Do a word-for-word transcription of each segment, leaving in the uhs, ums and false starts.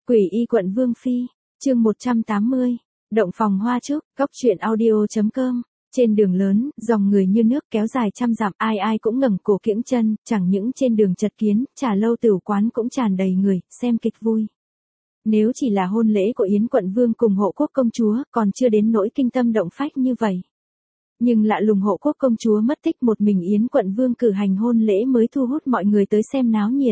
Quỷ y quận Vương Phi, chương một trăm tám mươi, động phòng hoa trúc, góc truyện audio.com. Trên đường lớn, dòng người như nước kéo dài trăm dặm, ai ai cũng ngẩng cổ kiễng chân, chẳng những trên đường chật kiến, trà lâu tửu quán cũng tràn đầy người, xem kịch vui. Nếu chỉ là hôn lễ của Yến quận Vương cùng Hộ Quốc công chúa, còn chưa đến nỗi kinh tâm động phách như vậy. Nhưng lạ lùng Hộ Quốc công chúa mất tích một mình Yến quận Vương cử hành hôn lễ mới thu hút mọi người tới xem náo nhiệt.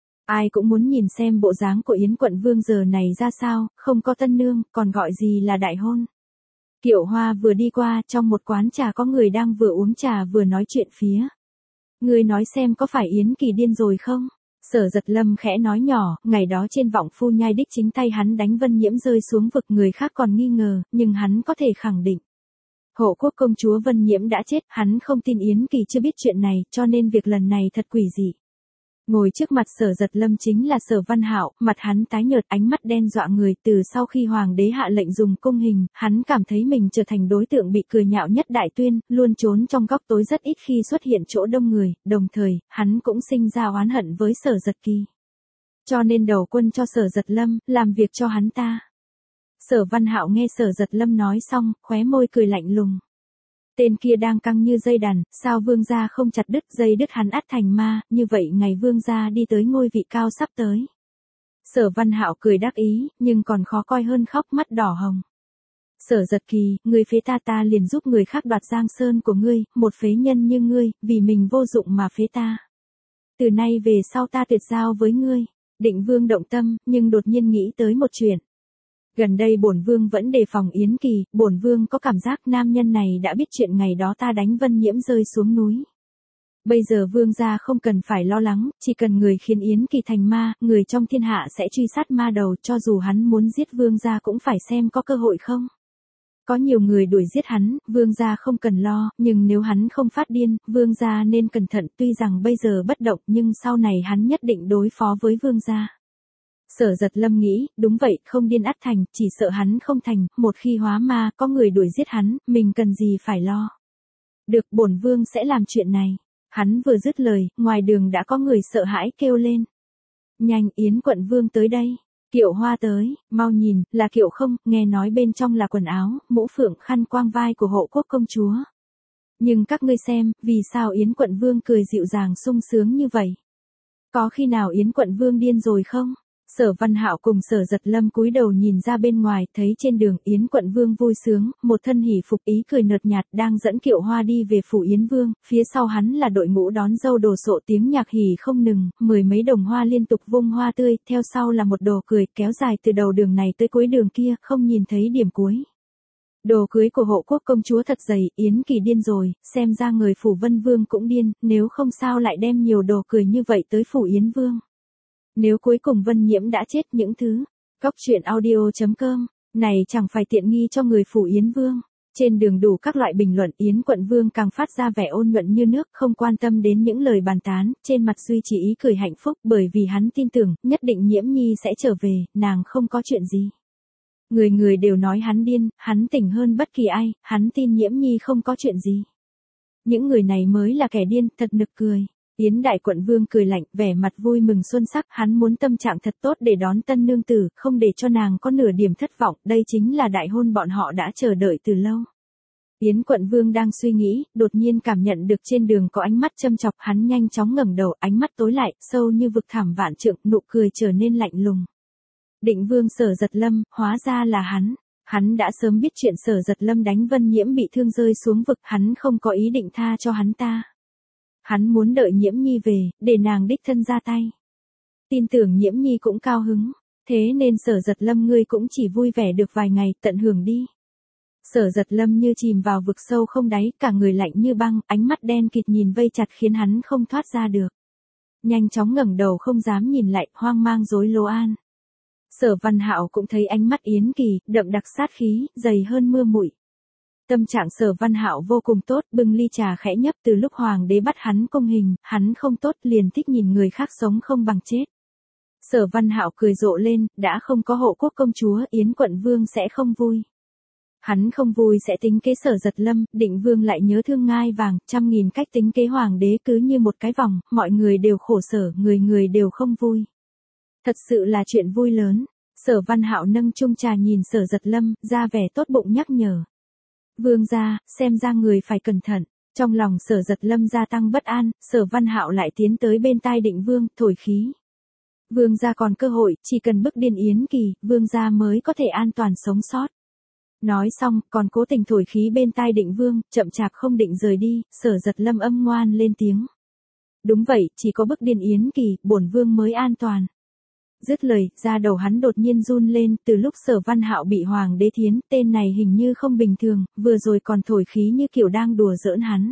Ai cũng muốn nhìn xem bộ dáng của Yến quận Vương giờ này ra sao, không có tân nương, còn gọi gì là đại hôn. Kiệu Hoa vừa đi qua, trong một quán trà có người đang vừa uống trà vừa nói chuyện phía. Người nói xem có phải Yến Kỳ điên rồi không? Sở Giật Lâm khẽ nói nhỏ, ngày đó trên vọng phu nhai đích chính tay hắn đánh Vân Nhiễm rơi xuống vực, người khác còn nghi ngờ, nhưng hắn có thể khẳng định. Hộ Quốc công chúa Vân Nhiễm đã chết, hắn không tin Yến Kỳ chưa biết chuyện này, cho nên việc lần này thật quỷ dị. Ngồi trước mặt Sở Giật Lâm chính là Sở Văn Hạo, mặt hắn tái nhợt, ánh mắt đen dọa người, từ sau khi hoàng đế hạ lệnh dùng cung hình, hắn cảm thấy mình trở thành đối tượng bị cười nhạo nhất Đại Tuyên, luôn trốn trong góc tối rất ít khi xuất hiện chỗ đông người, đồng thời, hắn cũng sinh ra oán hận với Sở Giật Kỳ. Cho nên đầu quân cho Sở Giật Lâm, làm việc cho hắn ta. Sở Văn Hạo nghe Sở Giật Lâm nói xong, khóe môi cười lạnh lùng. Tên kia đang căng như dây đàn, sao vương gia không chặt đứt dây đứt hắn ắt thành ma, như vậy ngày vương gia đi tới ngôi vị cao sắp tới. Sở Văn Hạo cười đắc ý, nhưng còn khó coi hơn khóc mắt đỏ hồng. Sở Giật Kỳ, người phế ta ta liền giúp người khác đoạt giang sơn của ngươi, một phế nhân như ngươi, vì mình vô dụng mà phế ta. Từ nay về sau ta tuyệt giao với ngươi. Định Vương động tâm, nhưng đột nhiên nghĩ tới một chuyện. Gần đây bổn vương vẫn đề phòng Yến Kỳ, bổn vương có cảm giác nam nhân này đã biết chuyện ngày đó ta đánh Vân Nhiễm rơi xuống núi. Bây giờ vương gia không cần phải lo lắng, chỉ cần người khiến Yến Kỳ thành ma, người trong thiên hạ sẽ truy sát ma đầu, cho dù hắn muốn giết vương gia cũng phải xem có cơ hội không. Có nhiều người đuổi giết hắn, vương gia không cần lo, nhưng nếu hắn không phát điên, vương gia nên cẩn thận, tuy rằng bây giờ bất động nhưng sau này hắn nhất định đối phó với vương gia. Sở Giật Lâm nghĩ, đúng vậy, không điên ắt thành, chỉ sợ hắn không thành, một khi hóa ma, có người đuổi giết hắn, mình cần gì phải lo. Được, bổn vương sẽ làm chuyện này. Hắn vừa dứt lời, ngoài đường đã có người sợ hãi kêu lên. Nhanh, Yến quận Vương tới đây. Kiệu Hoa tới, mau nhìn, là kiệu không, nghe nói bên trong là quần áo, mũ phượng, khăn quang vai của Hộ Quốc công chúa. Nhưng các ngươi xem, vì sao Yến quận Vương cười dịu dàng sung sướng như vậy? Có khi nào Yến quận Vương điên rồi không? Sở Văn Hạo cùng Sở Giật Lâm cúi đầu nhìn ra bên ngoài, thấy trên đường Yến quận Vương vui sướng, một thân hỉ phục ý cười nhợt nhạt đang dẫn Kiệu Hoa đi về phủ Yến Vương, phía sau hắn là đội ngũ đón dâu đồ sộ tiếng nhạc hỉ không ngừng, mười mấy đồng hoa liên tục vung hoa tươi, theo sau là một đồ cười kéo dài từ đầu đường này tới cuối đường kia, không nhìn thấy điểm cuối. Đồ cưới của Hộ Quốc công chúa thật dày, Yến Kỳ điên rồi, xem ra người phủ Vân Vương cũng điên, nếu không sao lại đem nhiều đồ cười như vậy tới phủ Yến Vương. Nếu cuối cùng Vân Nhiễm đã chết những thứ, góc truyện audio.com, này chẳng phải tiện nghi cho người phủ Yến Vương. Trên đường đủ các loại bình luận, Yến quận Vương càng phát ra vẻ ôn nhuận như nước, không quan tâm đến những lời bàn tán, trên mặt duy trì ý cười hạnh phúc, bởi vì hắn tin tưởng, nhất định Nhiễm Nhi sẽ trở về, nàng không có chuyện gì. Người người đều nói hắn điên, hắn tỉnh hơn bất kỳ ai, hắn tin Nhiễm Nhi không có chuyện gì. Những người này mới là kẻ điên, thật nực cười. Yến đại quận Vương cười lạnh, vẻ mặt vui mừng xuân sắc, hắn muốn tâm trạng thật tốt để đón tân nương tử, không để cho nàng có nửa điểm thất vọng, đây chính là đại hôn bọn họ đã chờ đợi từ lâu. Yến quận Vương đang suy nghĩ, đột nhiên cảm nhận được trên đường có ánh mắt châm chọc, hắn nhanh chóng ngẩng đầu, ánh mắt tối lại, sâu như vực thẳm vạn trượng, nụ cười trở nên lạnh lùng. Định Vương Sở Giật Lâm, hóa ra là hắn. Hắn đã sớm biết chuyện Sở Giật Lâm đánh Vân Nhiễm bị thương rơi xuống vực, hắn không có ý định tha cho hắn ta. Hắn muốn đợi Nhiễm Nhi về, để nàng đích thân ra tay. Tin tưởng Nhiễm Nhi cũng cao hứng, thế nên Sở Giật Lâm ngươi cũng chỉ vui vẻ được vài ngày, tận hưởng đi. Sở Giật Lâm như chìm vào vực sâu không đáy, cả người lạnh như băng, ánh mắt đen kịt nhìn vây chặt khiến hắn không thoát ra được. Nhanh chóng ngẩng đầu không dám nhìn lại, hoang mang rối lố an. Sở Văn Hạo cũng thấy ánh mắt Yến Kỳ, đậm đặc sát khí, dày hơn mưa muội. Tâm trạng Sở Văn Hạo vô cùng tốt, bưng ly trà khẽ nhấp, từ lúc hoàng đế bắt hắn cung hình, hắn không tốt, liền thích nhìn người khác sống không bằng chết. Sở Văn Hạo cười rộ lên, đã không có Hộ Quốc công chúa, Yến quận Vương sẽ không vui. Hắn không vui sẽ tính kế Sở Giật Lâm, Định Vương lại nhớ thương ngai vàng, trăm nghìn cách tính kế hoàng đế cứ như một cái vòng, mọi người đều khổ sở, người người đều không vui. Thật sự là chuyện vui lớn. Sở Văn Hạo nâng chung trà nhìn Sở Giật Lâm, ra vẻ tốt bụng nhắc nhở. Vương gia, xem ra người phải cẩn thận. Trong lòng Sở Giật Lâm gia tăng bất an, Sở Văn Hạo lại tiến tới bên tai Định Vương, thổi khí. Vương gia còn cơ hội, chỉ cần bức điên Yến Kỳ, vương gia mới có thể an toàn sống sót. Nói xong, còn cố tình thổi khí bên tai Định Vương, chậm chạp không định rời đi, Sở Giật Lâm âm ngoan lên tiếng. Đúng vậy, chỉ có bức điên Yến Kỳ, bổn vương mới an toàn. Dứt lời, da đầu hắn đột nhiên run lên, từ lúc Sở Văn Hạo bị Hoàng đế thiến, tên này hình như không bình thường, vừa rồi còn thổi khí như kiểu đang đùa giỡn hắn.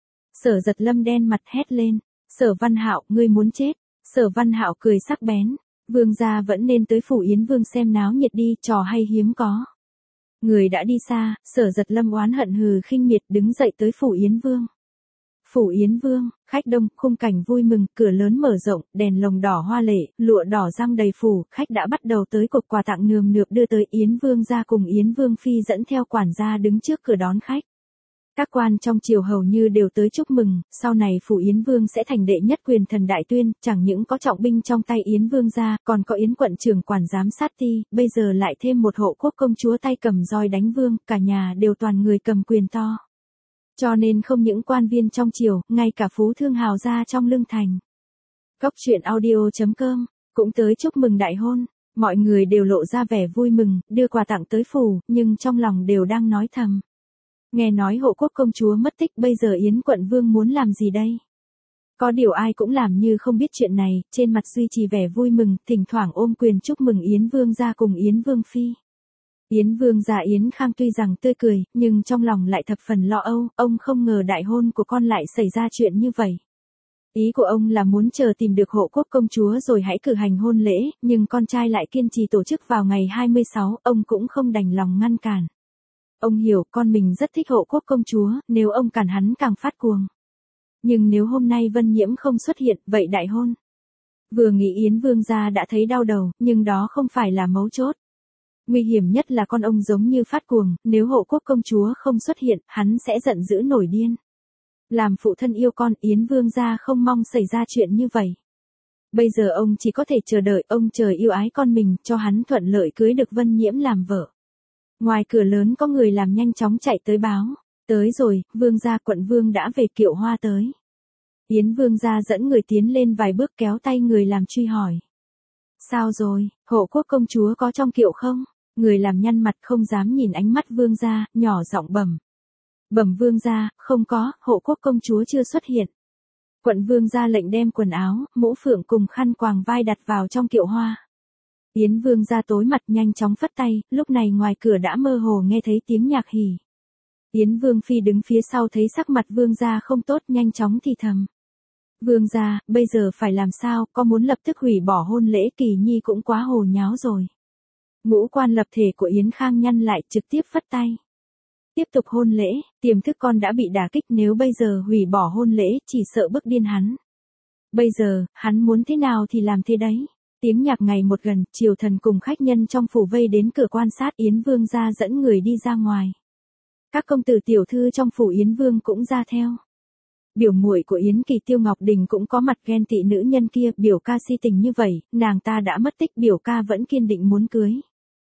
Sở Giật Lâm đen mặt hét lên, Sở Văn Hạo, ngươi muốn chết. Sở Văn Hạo cười sắc bén, vương gia vẫn nên tới phủ Yến Vương xem náo nhiệt đi, trò hay hiếm có. Người đã đi xa, Sở Giật Lâm oán hận hừ khinh miệt đứng dậy tới phủ Yến Vương. Phủ Yến Vương, khách đông, khung cảnh vui mừng, cửa lớn mở rộng, đèn lồng đỏ hoa lệ, lụa đỏ răng đầy phủ, khách đã bắt đầu tới cục quà tặng nườm nượp đưa tới. Yến Vương gia cùng Yến Vương phi dẫn theo quản gia đứng trước cửa đón khách. Các quan trong triều hầu như đều tới chúc mừng, sau này phủ Yến Vương sẽ thành đệ nhất quyền thần đại tuyên, chẳng những có trọng binh trong tay Yến Vương gia, còn có Yến quận trưởng quản giám sát ti, bây giờ lại thêm một hộ quốc công chúa tay cầm roi đánh vương, cả nhà đều toàn người cầm quyền to. Cho nên không những quan viên trong triều, ngay cả phú thương hào gia trong lương thành. Góc truyện audio chấm com cũng tới chúc mừng đại hôn, mọi người đều lộ ra vẻ vui mừng, đưa quà tặng tới phủ, nhưng trong lòng đều đang nói thầm. Nghe nói hộ quốc công chúa mất tích, bây giờ Yến quận vương muốn làm gì đây? Có điều ai cũng làm như không biết chuyện này, trên mặt duy trì vẻ vui mừng, thỉnh thoảng ôm quyền chúc mừng Yến Vương gia cùng Yến Vương phi. Yến Vương gia Yến Khang tuy rằng tươi cười, nhưng trong lòng lại thập phần lo âu, ông không ngờ đại hôn của con lại xảy ra chuyện như vậy. Ý của ông là muốn chờ tìm được hộ quốc công chúa rồi hãy cử hành hôn lễ, nhưng con trai lại kiên trì tổ chức vào ngày hai mươi sáu, ông cũng không đành lòng ngăn cản. Ông hiểu con mình rất thích hộ quốc công chúa, nếu ông cản hắn càng phát cuồng. Nhưng nếu hôm nay Vân Nhiễm không xuất hiện, vậy đại hôn. Vừa nghĩ Yến Vương gia đã thấy đau đầu, nhưng đó không phải là mấu chốt. Nguy hiểm nhất là con ông giống như phát cuồng, nếu hộ quốc công chúa không xuất hiện, hắn sẽ giận dữ nổi điên. Làm phụ thân yêu con, Yến Vương gia không mong xảy ra chuyện như vậy. Bây giờ ông chỉ có thể chờ đợi, ông trời yêu ái con mình, cho hắn thuận lợi cưới được Vân Nhiễm làm vợ. Ngoài cửa lớn có người làm nhanh chóng chạy tới báo. Tới rồi, vương gia quận vương đã về kiệu hoa tới. Yến Vương gia dẫn người tiến lên vài bước kéo tay người làm truy hỏi. Sao rồi, hộ quốc công chúa có trong kiệu không? Người làm nhăn mặt không dám nhìn ánh mắt vương gia, nhỏ giọng bẩm. Bẩm vương gia, không có, hộ quốc công chúa chưa xuất hiện. Quận vương gia lệnh đem quần áo, mũ phượng cùng khăn quàng vai đặt vào trong kiệu hoa. Yến Vương gia tối mặt nhanh chóng phất tay, lúc này ngoài cửa đã mơ hồ nghe thấy tiếng nhạc hỉ. Yến Vương phi đứng phía sau thấy sắc mặt vương gia không tốt nhanh chóng thì thầm. Vương gia, bây giờ phải làm sao, có muốn lập tức hủy bỏ hôn lễ Kỳ Nhi cũng quá hồ nháo rồi. Ngũ quan lập thể của Yến Khang nhăn lại trực tiếp phất tay. Tiếp tục hôn lễ, tiềm thức con đã bị đả kích, nếu bây giờ hủy bỏ hôn lễ chỉ sợ bức điên hắn. Bây giờ, hắn muốn thế nào thì làm thế đấy. Tiếng nhạc ngày một gần, triều thần cùng khách nhân trong phủ vây đến cửa quan sát, Yến Vương gia dẫn người đi ra ngoài. Các công tử tiểu thư trong phủ Yến Vương cũng ra theo. Biểu muội của Yến Kỳ Tiêu Ngọc Đình cũng có mặt ghen tị nữ nhân kia, biểu ca si tình như vậy, nàng ta đã mất tích, biểu ca vẫn kiên định muốn cưới.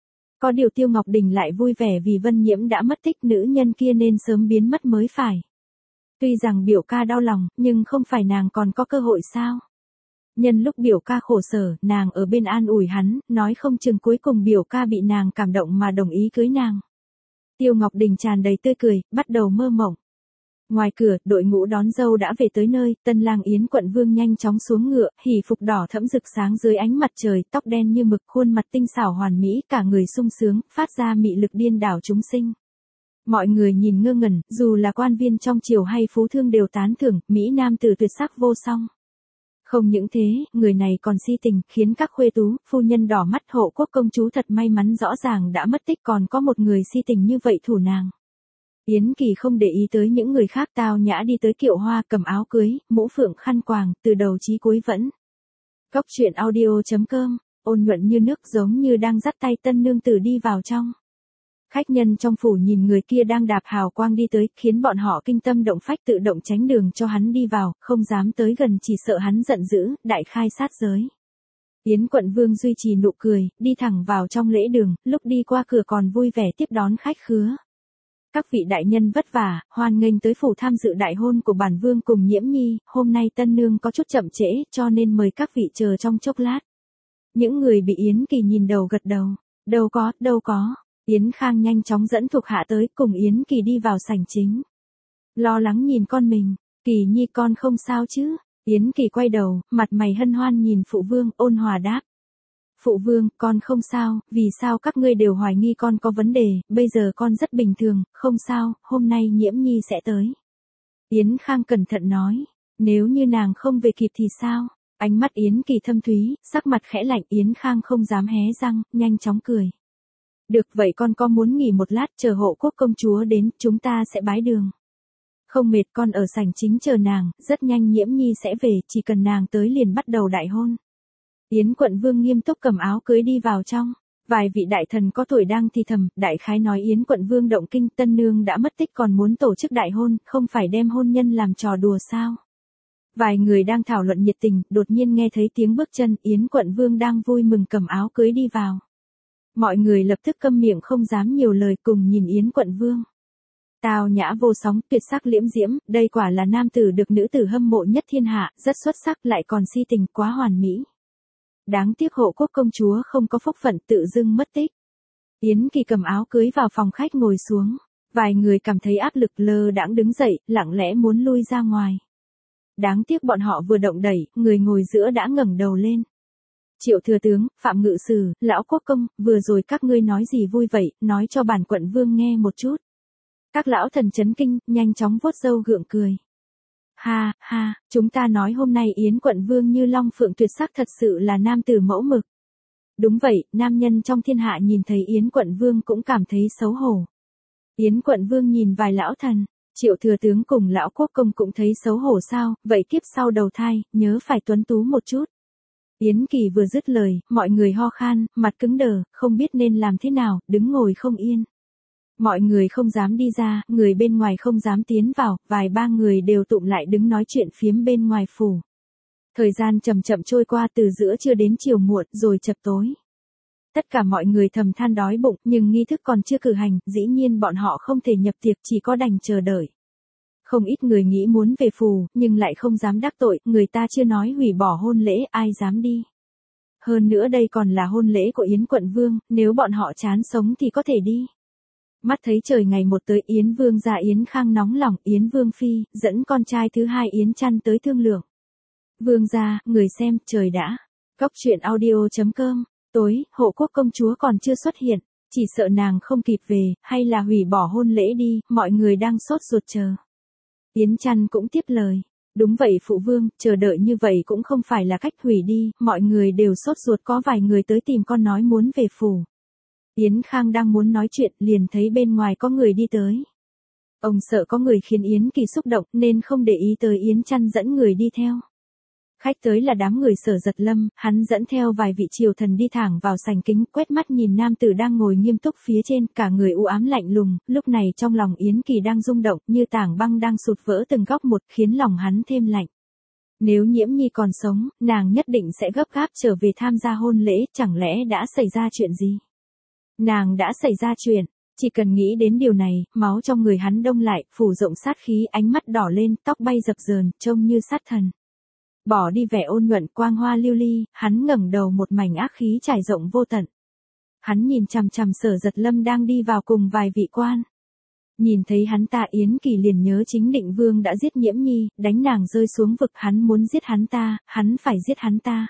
Có điều Tiêu Ngọc Đình lại vui vẻ vì Vân Nhiễm đã mất tích, nữ nhân kia nên sớm biến mất mới phải. Tuy rằng biểu ca đau lòng, nhưng không phải nàng còn có cơ hội sao? Nhân lúc biểu ca khổ sở, nàng ở bên an ủi hắn, nói không chừng cuối cùng biểu ca bị nàng cảm động mà đồng ý cưới nàng. Tiêu Ngọc Đình tràn đầy tươi cười, bắt đầu mơ mộng. Ngoài cửa, đội ngũ đón dâu đã về tới nơi, tân lang Yến quận vương nhanh chóng xuống ngựa, hỉ phục đỏ thẫm rực sáng dưới ánh mặt trời, tóc đen như mực, khuôn mặt tinh xảo hoàn mỹ, cả người sung sướng, phát ra mị lực điên đảo chúng sinh. Mọi người nhìn ngơ ngẩn, dù là quan viên trong triều hay phú thương đều tán thưởng, mỹ nam tử tuyệt sắc vô song. Không những thế, người này còn si tình, khiến các khuê tú, phu nhân đỏ mắt. Hộ quốc công chúa thật may mắn, rõ ràng đã mất tích còn có một người si tình như vậy thủ nàng. Yến Kỳ không để ý tới những người khác, tao nhã đi tới kiệu hoa, cầm áo cưới, mũ phượng khăn quàng, từ đầu chí cuối vẫn. Góc truyện audio chấm com, ôn nhuận như nước, giống như đang dắt tay tân nương tử đi vào trong. Khách nhân trong phủ nhìn người kia đang đạp hào quang đi tới, khiến bọn họ kinh tâm động phách, tự động tránh đường cho hắn đi vào, không dám tới gần chỉ sợ hắn giận dữ, đại khai sát giới. Yến Quận Vương duy trì nụ cười, đi thẳng vào trong lễ đường, lúc đi qua cửa còn vui vẻ tiếp đón khách khứa. Các vị đại nhân vất vả, hoan nghênh tới phủ tham dự đại hôn của bản vương cùng Nhiễm Nhi, hôm nay tân nương có chút chậm trễ, cho nên mời các vị chờ trong chốc lát. Những người bị Yến Kỳ nhìn đầu gật đầu, đâu có, đâu có. Yến Khang nhanh chóng dẫn thuộc hạ tới, cùng Yến Kỳ đi vào sảnh chính. Lo lắng nhìn con mình, Kỳ Nhi con không sao chứ? Yến Kỳ quay đầu, mặt mày hân hoan nhìn phụ vương, ôn hòa đáp. Phụ vương, con không sao, vì sao các ngươi đều hoài nghi con có vấn đề, bây giờ con rất bình thường, không sao, hôm nay Nhiễm Nhi sẽ tới. Yến Khang cẩn thận nói, nếu như nàng không về kịp thì sao? Ánh mắt Yến Kỳ thâm thúy, sắc mặt khẽ lạnh, Yến Khang không dám hé răng, nhanh chóng cười. Được vậy con có muốn nghỉ một lát chờ hộ quốc công chúa đến, chúng ta sẽ bái đường. Không mệt, con ở sảnh chính chờ nàng, rất nhanh Nhiễm Nhi sẽ về, chỉ cần nàng tới liền bắt đầu đại hôn. Yến Quận Vương nghiêm túc cầm áo cưới đi vào trong. Vài vị đại thần có tuổi đang thì thầm, đại khái nói Yến Quận Vương động kinh, tân nương đã mất tích còn muốn tổ chức đại hôn, không phải đem hôn nhân làm trò đùa sao? Vài người đang thảo luận nhiệt tình, đột nhiên nghe thấy tiếng bước chân, Yến Quận Vương đang vui mừng cầm áo cưới đi vào. Mọi người lập tức câm miệng không dám nhiều lời, cùng nhìn Yến Quận Vương. Tào nhã vô sóng, tuyệt sắc liễm diễm, đây quả là nam tử được nữ tử hâm mộ nhất thiên hạ, rất xuất sắc lại còn si tình, quá hoàn mỹ. Đáng tiếc hộ quốc công chúa không có phúc phận, tự dưng mất tích. Yến Kỳ cầm áo cưới vào phòng khách ngồi xuống. Vài người cảm thấy áp lực, lơ đãng đứng dậy, lặng lẽ muốn lui ra ngoài. Đáng tiếc bọn họ vừa động đẩy, người ngồi giữa đã ngẩng đầu lên. Triệu thừa tướng, Phạm Ngự Sử, Lão Quốc Công, vừa rồi các ngươi nói gì vui vậy, nói cho bản quận vương nghe một chút. Các lão thần chấn kinh, nhanh chóng vuốt râu gượng cười. Ha, ha, chúng ta nói hôm nay Yến Quận Vương như long phượng tuyệt sắc, thật sự là nam tử mẫu mực. Đúng vậy, nam nhân trong thiên hạ nhìn thấy Yến Quận Vương cũng cảm thấy xấu hổ. Yến Quận Vương nhìn vài lão thần, Triệu thừa tướng cùng Lão Quốc Công cũng thấy xấu hổ sao, vậy kiếp sau đầu thai, nhớ phải tuấn tú một chút. Yến Kỳ vừa dứt lời, mọi người ho khan, mặt cứng đờ, không biết nên làm thế nào, đứng ngồi không yên. Mọi người không dám đi ra, người bên ngoài không dám tiến vào, vài ba người đều tụm lại đứng nói chuyện phiếm bên ngoài phủ. Thời gian chậm chậm trôi qua, từ giữa trưa đến chiều muộn, rồi chập tối. Tất cả mọi người thầm than đói bụng, nhưng nghi thức còn chưa cử hành, dĩ nhiên bọn họ không thể nhập tiệc, chỉ có đành chờ đợi. Không ít người nghĩ muốn về phủ, nhưng lại không dám đắc tội, người ta chưa nói hủy bỏ hôn lễ, ai dám đi. Hơn nữa đây còn là hôn lễ của Yến Quận Vương, nếu bọn họ chán sống thì có thể đi. Mắt thấy trời ngày một tới, Yến Vương gia Yến Khang nóng lòng, Yến Vương Phi, dẫn con trai thứ hai Yến Chăn tới thương lượng. Vương gia, người xem, trời đã. Góc truyện audio chấm com, tối, hộ quốc công chúa còn chưa xuất hiện, chỉ sợ nàng không kịp về, hay là hủy bỏ hôn lễ đi, mọi người đang sốt ruột chờ. Yến Chăn cũng tiếp lời. Đúng vậy phụ vương, chờ đợi như vậy cũng không phải là cách, hủy đi, mọi người đều sốt ruột, có vài người tới tìm con nói muốn về phủ. Yến Khang đang muốn nói chuyện, liền thấy bên ngoài có người đi tới. Ông sợ có người khiến Yến Kỳ xúc động, nên không để ý tới Yến Chăn dẫn người đi theo. Khách tới là đám người Sở Giật Lâm, hắn dẫn theo vài vị triều thần đi thẳng vào sảnh kính, quét mắt nhìn nam tử đang ngồi nghiêm túc phía trên, cả người u ám lạnh lùng, lúc này trong lòng Yến Kỳ đang rung động, như tảng băng đang sụt vỡ từng góc một, khiến lòng hắn thêm lạnh. Nếu Nhiễm Nhi còn sống, nàng nhất định sẽ gấp gáp trở về tham gia hôn lễ, chẳng lẽ đã xảy ra chuyện gì? Nàng đã xảy ra chuyện, chỉ cần nghĩ đến điều này, máu trong người hắn đông lại, phủ rộng sát khí, ánh mắt đỏ lên, tóc bay dập dờn, trông như sát thần. Bỏ đi vẻ ôn nhuận quang hoa lưu ly, hắn ngẩng đầu, một mảnh ác khí trải rộng vô tận. Hắn nhìn chằm chằm Sở Giật Lâm đang đi vào cùng vài vị quan. Nhìn thấy hắn ta, Yến Kỳ liền nhớ chính Định Vương đã giết Nhiễm Nhi, đánh nàng rơi xuống vực, hắn muốn giết hắn ta, hắn phải giết hắn ta.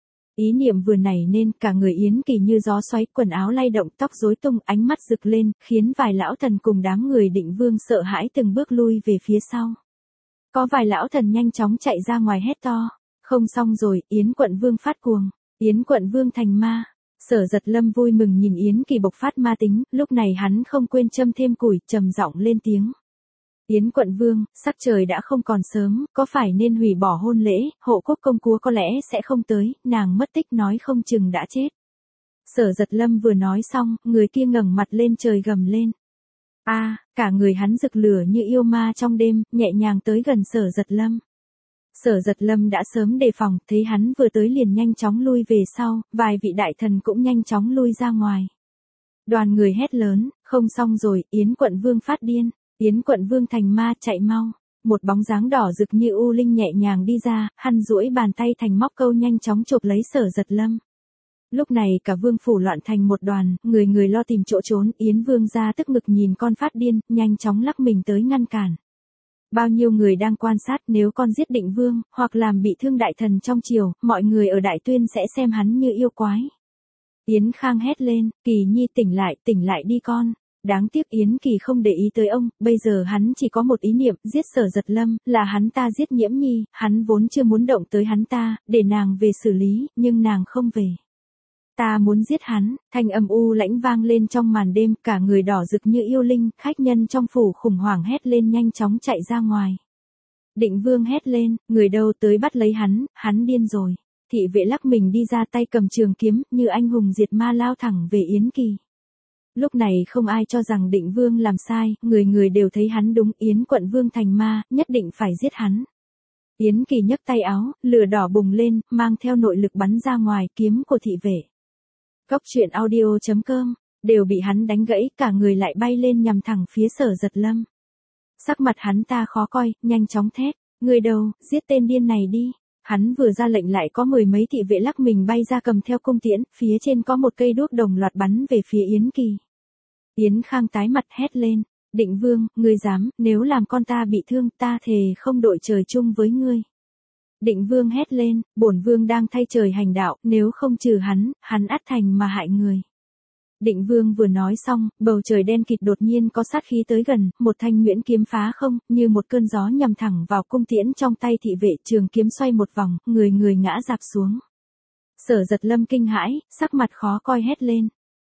Ý niệm vừa nảy nên, cả người Yến Kỳ như gió xoáy, quần áo lay động, tóc rối tung, ánh mắt rực lên, khiến vài lão thần cùng đám người Định Vương sợ hãi từng bước lui về phía sau. Có vài lão thần nhanh chóng chạy ra ngoài hét to. Không xong rồi, Yến Quận Vương phát cuồng. Yến Quận Vương thành ma. Sở Giật Lâm vui mừng nhìn Yến Kỳ bộc phát ma tính, lúc này hắn không quên châm thêm củi, trầm giọng lên tiếng. Yến Quận Vương, sắc trời đã không còn sớm, có phải nên hủy bỏ hôn lễ, hộ quốc công chúa có lẽ sẽ không tới, nàng mất tích nói không chừng đã chết. Sở Giật Lâm vừa nói xong, người kia ngẩng mặt lên trời gầm lên. A, à, cả người hắn rực lửa như yêu ma trong đêm, nhẹ nhàng tới gần Sở Giật Lâm. Sở Giật Lâm đã sớm đề phòng, thấy hắn vừa tới liền nhanh chóng lui về sau, vài vị đại thần cũng nhanh chóng lui ra ngoài. Đoàn người hét lớn, không xong rồi, Yến quận vương phát điên, Yến quận vương thành ma, chạy mau. Một bóng dáng đỏ rực như u linh nhẹ nhàng đi ra, hắn duỗi bàn tay thành móc câu nhanh chóng chộp lấy Sở Giật Lâm. Lúc này cả vương phủ loạn thành một đoàn, người người lo tìm chỗ trốn, Yến vương ra tức ngực nhìn con phát điên, nhanh chóng lắc mình tới ngăn cản. Bao nhiêu người đang quan sát, nếu con giết Định vương, hoặc làm bị thương đại thần trong triều, mọi người ở Đại Tuyên sẽ xem hắn như yêu quái. Yến Khang hét lên, Kỳ Nhi tỉnh lại, tỉnh lại đi con. Đáng tiếc Yến Kỳ không để ý tới ông, bây giờ hắn chỉ có một ý niệm, giết Sở Giật Lâm, là hắn ta giết Nhiễm Nhi, hắn vốn chưa muốn động tới hắn ta, để nàng về xử lý, nhưng nàng không về. Ta muốn giết hắn, thanh âm u lãnh vang lên trong màn đêm, cả người đỏ rực như yêu linh, khách nhân trong phủ khủng hoảng hét lên nhanh chóng chạy ra ngoài. Định vương hét lên, người đâu tới bắt lấy hắn, hắn điên rồi. Thị vệ lắc mình đi ra tay cầm trường kiếm, như anh hùng diệt ma lao thẳng về Yến Kỳ. Lúc này không ai cho rằng Định vương làm sai, người người đều thấy hắn đúng, Yến quận vương thành ma, nhất định phải giết hắn. Yến Kỳ nhấc tay áo, lửa đỏ bùng lên, mang theo nội lực bắn ra ngoài, kiếm của thị vệ. Cốc truyện audio chấm com, đều bị hắn đánh gãy, cả người lại bay lên nhằm thẳng phía Sở Giật Lâm. Sắc mặt hắn ta khó coi, nhanh chóng thét, người đâu, giết tên điên này đi. Hắn vừa ra lệnh lại có mười mấy thị vệ lắc mình bay ra cầm theo cung tiễn, phía trên có một cây đuốc đồng loạt bắn về phía Yến Kỳ. Yến Khang tái mặt hét lên, Định vương, ngươi dám, nếu làm con ta bị thương ta thề không đội trời chung với ngươi. Định vương hét lên, bổn vương đang thay trời hành đạo, nếu không trừ hắn, hắn ắt thành mà hại người. Định vương vừa nói xong, bầu trời đen kịt đột nhiên có sát khí tới gần, một thanh nhuyễn kiếm phá không, như một cơn gió nhằm thẳng vào cung tiễn trong tay thị vệ, trường kiếm xoay một vòng, người người ngã rạp xuống. Sở Giật Lâm kinh hãi, sắc mặt khó coi hét lên.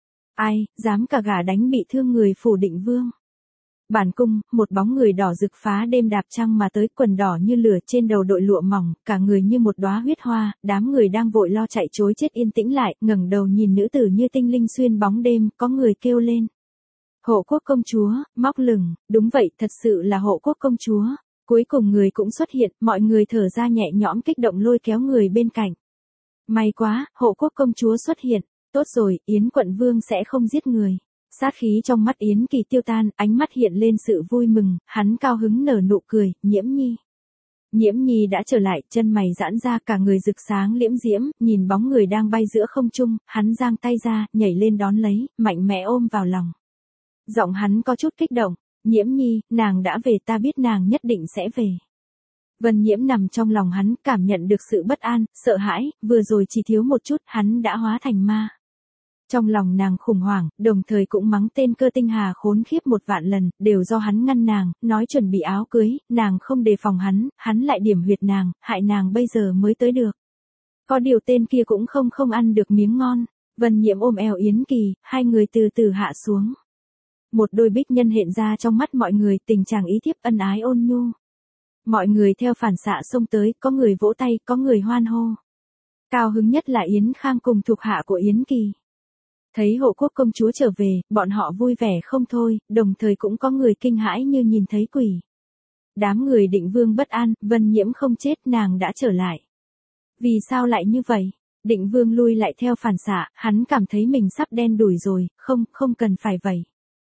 Ai, dám cả gà đánh bị thương người phủ Định vương. Bản cung, một bóng người đỏ rực phá đêm đạp trăng mà tới, quần đỏ như lửa, trên đầu đội lụa mỏng, cả người như một đóa huyết hoa, đám người đang vội lo chạy trối chết yên tĩnh lại, ngẩng đầu nhìn nữ tử như tinh linh xuyên bóng đêm, có người kêu lên. Hộ quốc công chúa, móc lửng, đúng vậy, thật sự là hộ quốc công chúa. Cuối cùng người cũng xuất hiện, mọi người thở ra nhẹ nhõm kích động lôi kéo người bên cạnh. May quá, hộ quốc công chúa xuất hiện, tốt rồi, Yến quận vương sẽ không giết người. Sát khí trong mắt Yến Kỳ tiêu tan, ánh mắt hiện lên sự vui mừng, hắn cao hứng nở nụ cười, Nhiễm Nhi. Nhiễm Nhi đã trở lại, chân mày giãn ra, cả người rực sáng liễm diễm, nhìn bóng người đang bay giữa không trung, hắn giang tay ra, nhảy lên đón lấy, mạnh mẽ ôm vào lòng. Giọng hắn có chút kích động, Nhiễm Nhi, nàng đã về, ta biết nàng nhất định sẽ về. Vân Nhiễm nằm trong lòng hắn, cảm nhận được sự bất an, sợ hãi, vừa rồi chỉ thiếu một chút, hắn đã hóa thành ma. Trong lòng nàng khủng hoảng, đồng thời cũng mắng tên Cơ Tinh Hà khốn khiếp một vạn lần, đều do hắn ngăn nàng, nói chuẩn bị áo cưới, nàng không đề phòng hắn, hắn lại điểm huyệt nàng, hại nàng bây giờ mới tới được. Có điều tên kia cũng không không ăn được miếng ngon. Vân Nhiễm ôm eo Yến Kỳ, hai người từ từ hạ xuống. Một đôi bích nhân hiện ra trong mắt mọi người, tình trạng ý thiếp ân ái ôn nhu. Mọi người theo phản xạ xông tới, có người vỗ tay, có người hoan hô. Cao hứng nhất là Yến Khang cùng thuộc hạ của Yến Kỳ. Thấy hộ quốc công chúa trở về, bọn họ vui vẻ không thôi, đồng thời cũng có người kinh hãi như nhìn thấy quỷ. Đám người Định vương bất an, Vân Nhiễm không chết, nàng đã trở lại. Vì sao lại như vậy? Định vương lui lại theo phản xạ, hắn cảm thấy mình sắp đen đủi rồi, không, không cần phải vậy.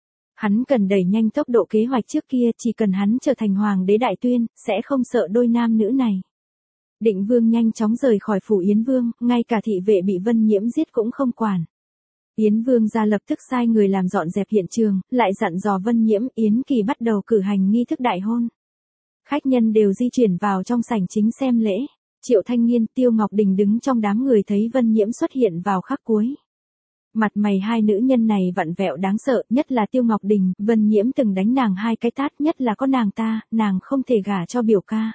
Hắn cần đẩy nhanh tốc độ kế hoạch trước kia, chỉ cần hắn trở thành hoàng đế Đại Tuyên, sẽ không sợ đôi nam nữ này. Định vương nhanh chóng rời khỏi phủ Yến vương, ngay cả thị vệ bị Vân Nhiễm giết cũng không quản. Yến vương ra lập tức sai người làm dọn dẹp hiện trường, lại dặn dò Vân Nhiễm, Yến Kỳ bắt đầu cử hành nghi thức đại hôn. Khách nhân đều di chuyển vào trong sảnh chính xem lễ. Triệu Thanh Nghiên, Tiêu Ngọc Đình đứng trong đám người thấy Vân Nhiễm xuất hiện vào khắc cuối. Mặt mày hai nữ nhân này vặn vẹo đáng sợ, nhất là Tiêu Ngọc Đình, Vân Nhiễm từng đánh nàng hai cái tát, nhất là có nàng ta, nàng không thể gả cho biểu ca.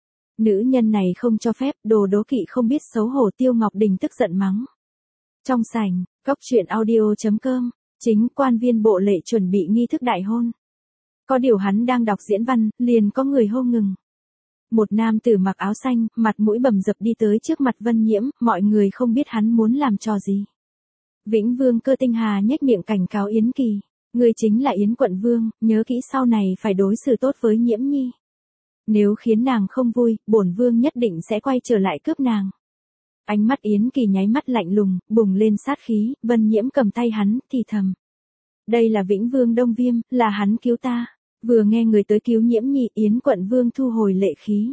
Nữ nhân này không cho phép, đồ đố kỵ không biết xấu hổ, Tiêu Ngọc Đình tức giận mắng. Trong sảnh, cốc truyện audio chấm com, chính quan viên bộ lệ chuẩn bị nghi thức đại hôn. Có điều hắn đang đọc diễn văn, liền có người hô ngừng. Một nam tử mặc áo xanh, mặt mũi bầm dập đi tới trước mặt Vân Nhiễm, mọi người không biết hắn muốn làm trò gì. Vĩnh Vương Cơ Tinh Hà nhếch miệng cảnh cáo Yến Kỳ, người chính là Yến quận vương, nhớ kỹ sau này phải đối xử tốt với Nhiễm Nhi. Nếu khiến nàng không vui, bổn vương nhất định sẽ quay trở lại cướp nàng. Ánh mắt Yến Kỳ nháy mắt lạnh lùng, bùng lên sát khí, Vân Nhiễm cầm tay hắn, thì thầm. Đây là Vĩnh Vương Đông Viêm, là hắn cứu ta. Vừa nghe người tới cứu Nhiễm Nhi, Yến quận vương thu hồi lệ khí.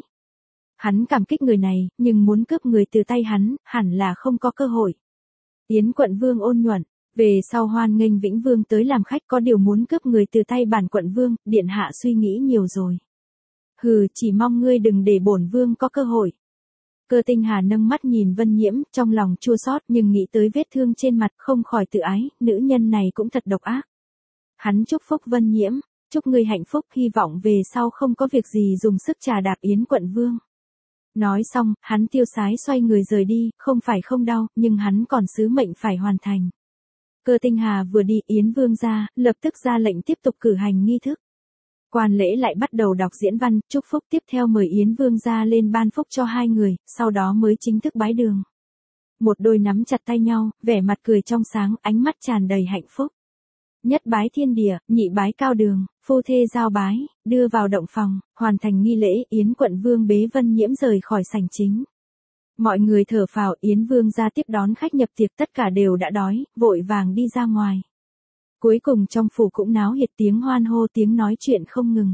Hắn cảm kích người này, nhưng muốn cướp người từ tay hắn, hẳn là không có cơ hội. Yến quận vương ôn nhuận, về sau hoan nghênh Vĩnh Vương tới làm khách, có điều muốn cướp người từ tay bản quận vương, điện hạ suy nghĩ nhiều rồi. Hừ, chỉ mong ngươi đừng để bổn vương có cơ hội. Cơ Tinh Hà nâng mắt nhìn Vân Nhiễm, trong lòng chua xót nhưng nghĩ tới vết thương trên mặt, không khỏi tự ái, nữ nhân này cũng thật độc ác. Hắn chúc phúc Vân Nhiễm, chúc ngươi hạnh phúc, hy vọng về sau không có việc gì dùng sức trà đạp Yến quận vương. Nói xong, hắn tiêu sái xoay người rời đi, không phải không đau, nhưng hắn còn sứ mệnh phải hoàn thành. Cơ Tinh Hà vừa đi, Yến vương ra, lập tức ra lệnh tiếp tục cử hành nghi thức. Quan lễ lại bắt đầu đọc diễn văn, chúc phúc, tiếp theo mời Yến vương ra lên ban phúc cho hai người, sau đó mới chính thức bái đường. Một đôi nắm chặt tay nhau, vẻ mặt cười trong sáng, ánh mắt tràn đầy hạnh phúc. Nhất bái thiên địa, nhị bái cao đường, phu thê giao bái, đưa vào động phòng, hoàn thành nghi lễ, Yến quận vương bế Vân Nhiễm rời khỏi sảnh chính. Mọi người thở phào, Yến vương ra tiếp đón khách nhập tiệc, tất cả đều đã đói, vội vàng đi ra ngoài. Cuối cùng trong phủ cũng náo nhiệt, tiếng hoan hô, tiếng nói chuyện không ngừng.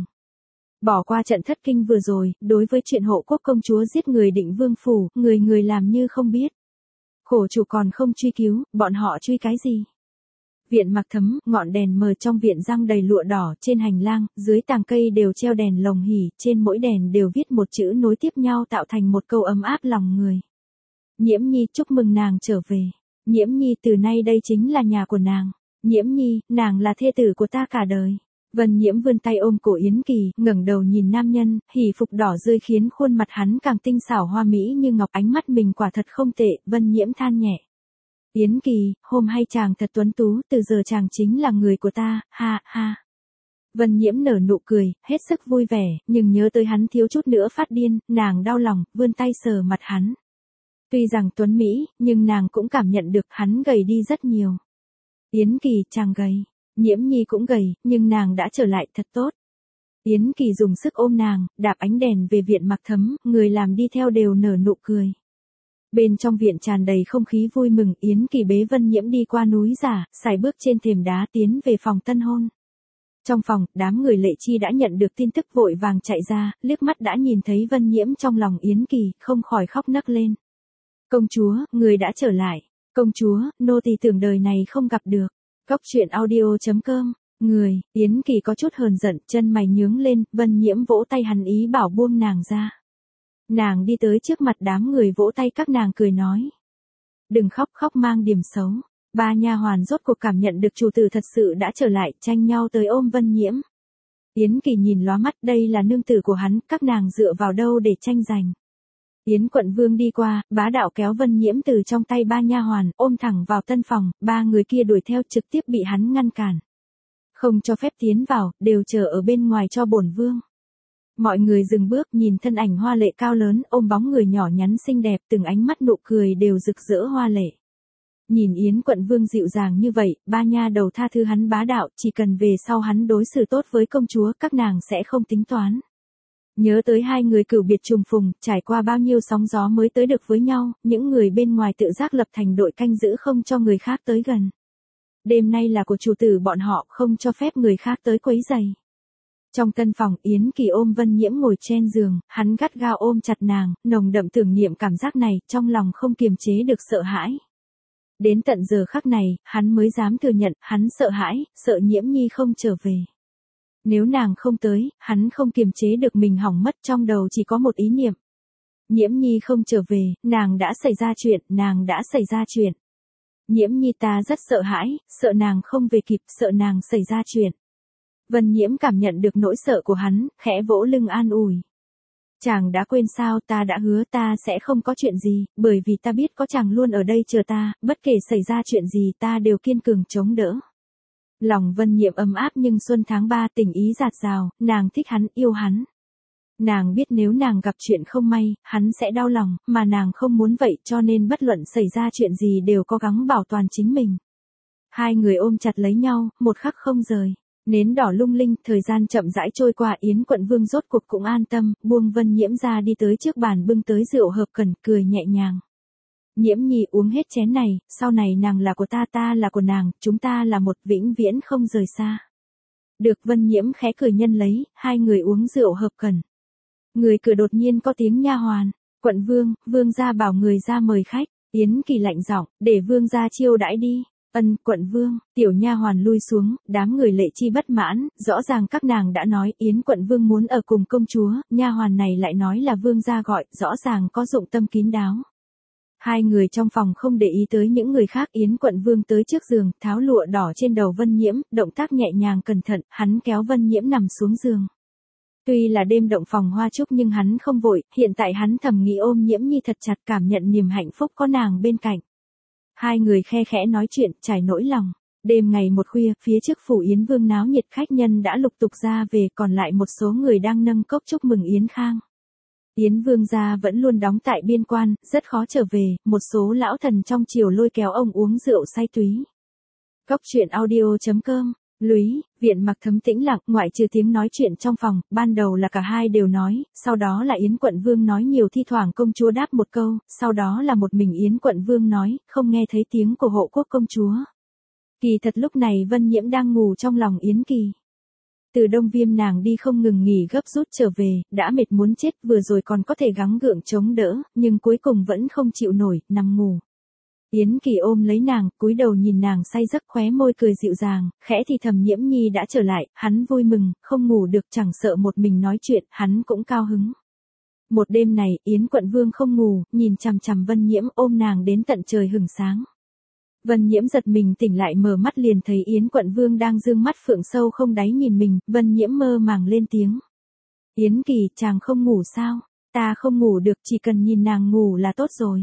Bỏ qua trận thất kinh vừa rồi, đối với chuyện hộ quốc công chúa giết người Định Vương phủ, người người làm như không biết. Khổ chủ còn không truy cứu, bọn họ truy cái gì? Viện Mặc Thấm, ngọn đèn mờ trong viện răng đầy lụa đỏ, trên hành lang, dưới tàng cây đều treo đèn lồng hỉ, trên mỗi đèn đều viết một chữ nối tiếp nhau tạo thành một câu ấm áp lòng người. Nhiễm Nhi, chúc mừng nàng trở về. Nhiễm Nhi, từ nay đây chính là nhà của nàng. Nhiễm Nhi, nàng là thê tử của ta cả đời. Vân Nhiễm vươn tay ôm cổ Yến Kỳ, ngẩng đầu nhìn nam nhân, hỉ phục đỏ rơi khiến khuôn mặt hắn càng tinh xảo hoa mỹ như ngọc, ánh mắt mình quả thật không tệ, Vân Nhiễm than nhẹ. Yến Kỳ, hôm hay chàng thật tuấn tú, từ giờ chàng chính là người của ta, ha ha. Vân Nhiễm nở nụ cười, hết sức vui vẻ, nhưng nhớ tới hắn thiếu chút nữa phát điên, nàng đau lòng, vươn tay sờ mặt hắn. Tuy rằng tuấn Mỹ, nhưng nàng cũng cảm nhận được hắn gầy đi rất nhiều. Yến Kỳ, chàng gầy. Nhiễm Nhi cũng gầy, nhưng nàng đã trở lại thật tốt. Yến Kỳ dùng sức ôm nàng, đạp ánh đèn về viện Mặc Thấm, người làm đi theo đều nở nụ cười. Bên trong viện tràn đầy không khí vui mừng, Yến Kỳ bế Vân Nhiễm đi qua núi giả, sải bước trên thềm đá tiến về phòng tân hôn. Trong phòng, đám người Lệ Chi đã nhận được tin tức vội vàng chạy ra, liếc mắt đã nhìn thấy Vân Nhiễm trong lòng Yến Kỳ, không khỏi khóc nấc lên. Công chúa, người đã trở lại. Công chúa, nô tỳ tưởng đời này không gặp được. Góc truyện audio chấm com. Người, Yến Kỳ có chút hờn giận, chân mày nhướng lên, Vân Nhiễm vỗ tay hắn ý bảo buông nàng ra. Nàng đi tới trước mặt đám người vỗ tay các nàng cười nói. Đừng khóc, khóc mang điểm xấu. Ba nha hoàn rốt cuộc cảm nhận được chủ tử thật sự đã trở lại, tranh nhau tới ôm Vân Nhiễm. Yến Kỳ nhìn lóa mắt, đây là nương tử của hắn, các nàng dựa vào đâu để tranh giành. Yến quận vương đi qua, bá đạo kéo Vân Nhiễm từ trong tay ba nha hoàn, ôm thẳng vào tân phòng, ba người kia đuổi theo trực tiếp bị hắn ngăn cản. Không cho phép tiến vào, đều chờ ở bên ngoài cho bổn vương. Mọi người dừng bước nhìn thân ảnh hoa lệ cao lớn, ôm bóng người nhỏ nhắn xinh đẹp, từng ánh mắt nụ cười đều rực rỡ hoa lệ. Nhìn Yến quận vương dịu dàng như vậy, ba nha đầu tha thứ hắn bá đạo, chỉ cần về sau hắn đối xử tốt với công chúa, các nàng sẽ không tính toán. Nhớ tới hai người cửu biệt trùng phùng, trải qua bao nhiêu sóng gió mới tới được với nhau, những người bên ngoài tự giác lập thành đội canh giữ không cho người khác tới gần. Đêm nay là của chủ tử bọn họ, không cho phép người khác tới quấy rầy. Trong tân phòng, Yến Kỳ ôm Vân Nhiễm ngồi trên giường, hắn gắt gao ôm chặt nàng, nồng đậm tưởng niệm cảm giác này, trong lòng không kiềm chế được sợ hãi. Đến tận giờ khắc này, hắn mới dám thừa nhận, hắn sợ hãi, sợ Nhiễm Nhi không trở về. Nếu nàng không tới, hắn không kiềm chế được mình hỏng mất, trong đầu chỉ có một ý niệm. Nhiễm Nhi không trở về, nàng đã xảy ra chuyện, nàng đã xảy ra chuyện. Nhiễm Nhi ta rất sợ hãi, sợ nàng không về kịp, sợ nàng xảy ra chuyện. Vân Nhiễm cảm nhận được nỗi sợ của hắn, khẽ vỗ lưng an ủi. Chàng đã quên sao, ta đã hứa ta sẽ không có chuyện gì, bởi vì ta biết có chàng luôn ở đây chờ ta, bất kể xảy ra chuyện gì ta đều kiên cường chống đỡ. Lòng Vân Nhiễm ấm áp nhưng xuân tháng ba tình ý dạt dào, nàng thích hắn, yêu hắn. Nàng biết nếu nàng gặp chuyện không may, hắn sẽ đau lòng, mà nàng không muốn vậy cho nên bất luận xảy ra chuyện gì đều cố gắng bảo toàn chính mình. Hai người ôm chặt lấy nhau, một khắc không rời. Nến đỏ lung linh, thời gian chậm rãi trôi qua, Yến Quận Vương rốt cuộc cũng an tâm, buông Vân Nhiễm ra đi tới trước bàn bưng tới rượu hợp cần, cười nhẹ nhàng. Nhiễm nhi uống hết chén này, sau này nàng là của ta, ta là của nàng, chúng ta là một, vĩnh viễn không rời xa. Được. Vân Nhiễm khẽ cười nhân lấy, hai người uống rượu hợp cần. Người cửa đột nhiên có tiếng nha hoàn. Quận Vương, Vương gia bảo người ra mời khách. Yến Kỳ lạnh giọng, để Vương gia chiêu đãi đi. Ân. Quận Vương. Tiểu nha hoàn lui xuống, đám người lệ chi bất mãn, rõ ràng các nàng đã nói Yến Quận Vương muốn ở cùng công chúa, nha hoàn này lại nói là Vương gia gọi, rõ ràng có dụng tâm kín đáo. Hai người trong phòng không để ý tới những người khác. Yến Quận Vương tới trước giường, tháo lụa đỏ trên đầu Vân Nhiễm, động tác nhẹ nhàng cẩn thận, hắn kéo Vân Nhiễm nằm xuống giường. Tuy là đêm động phòng hoa trúc nhưng hắn không vội, hiện tại hắn thầm nghĩ ôm Nhiễm nhi thật chặt, cảm nhận niềm hạnh phúc có nàng bên cạnh. Hai người khe khẽ nói chuyện, trải nỗi lòng. Đêm ngày một khuya, phía trước phủ Yến Vương náo nhiệt, khách nhân đã lục tục ra về, còn lại một số người đang nâng cốc chúc mừng Yến Khang. Yến Vương gia vẫn luôn đóng tại biên quan, rất khó trở về, một số lão thần trong triều lôi kéo ông uống rượu say túy. Cốc truyện audio chấm com. Lúy, viện mặc thấm tĩnh lặng, ngoại trừ tiếng nói chuyện trong phòng, ban đầu là cả hai đều nói, sau đó là Yến Quận Vương nói nhiều, thi thoảng công chúa đáp một câu, sau đó là một mình Yến Quận Vương nói, không nghe thấy tiếng của hộ quốc công chúa. Kỳ thật lúc này Vân Nhiễm đang ngủ trong lòng Yến Kỳ. Từ Đông Viêm nàng đi không ngừng nghỉ gấp rút trở về, đã mệt muốn chết, vừa rồi còn có thể gắng gượng chống đỡ, nhưng cuối cùng vẫn không chịu nổi, nằm ngủ. Yến Kỳ ôm lấy nàng, cúi đầu nhìn nàng say giấc, khóe môi cười dịu dàng, khẽ thì thầm Nhiễm nhi đã trở lại, hắn vui mừng, không ngủ được, chẳng sợ một mình nói chuyện, hắn cũng cao hứng. Một đêm này, Yến Quận Vương không ngủ, nhìn chằm chằm Vân Nhiễm, ôm nàng đến tận trời hửng sáng. Vân Nhiễm giật mình tỉnh lại, mở mắt liền thấy Yến Quận Vương đang dương mắt phượng sâu không đáy nhìn mình. Vân Nhiễm mơ màng lên tiếng. Yến Kỳ, chàng không ngủ sao? Ta không ngủ được, chỉ cần nhìn nàng ngủ là tốt rồi.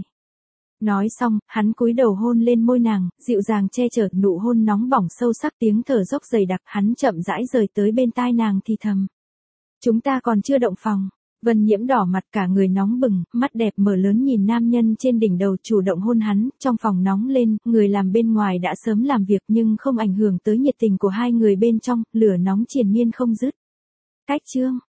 Nói xong, hắn cúi đầu hôn lên môi nàng, dịu dàng che chở, nụ hôn nóng bỏng sâu sắc, tiếng thở dốc dày đặc, hắn chậm rãi rời tới bên tai nàng thì thầm. Chúng ta còn chưa động phòng. Vân Nhiễm đỏ mặt, cả người nóng bừng, mắt đẹp mở lớn nhìn nam nhân trên đỉnh đầu chủ động hôn hắn, trong phòng nóng lên, người làm bên ngoài đã sớm làm việc nhưng không ảnh hưởng tới nhiệt tình của hai người bên trong, lửa nóng triền miên không dứt. Cách chương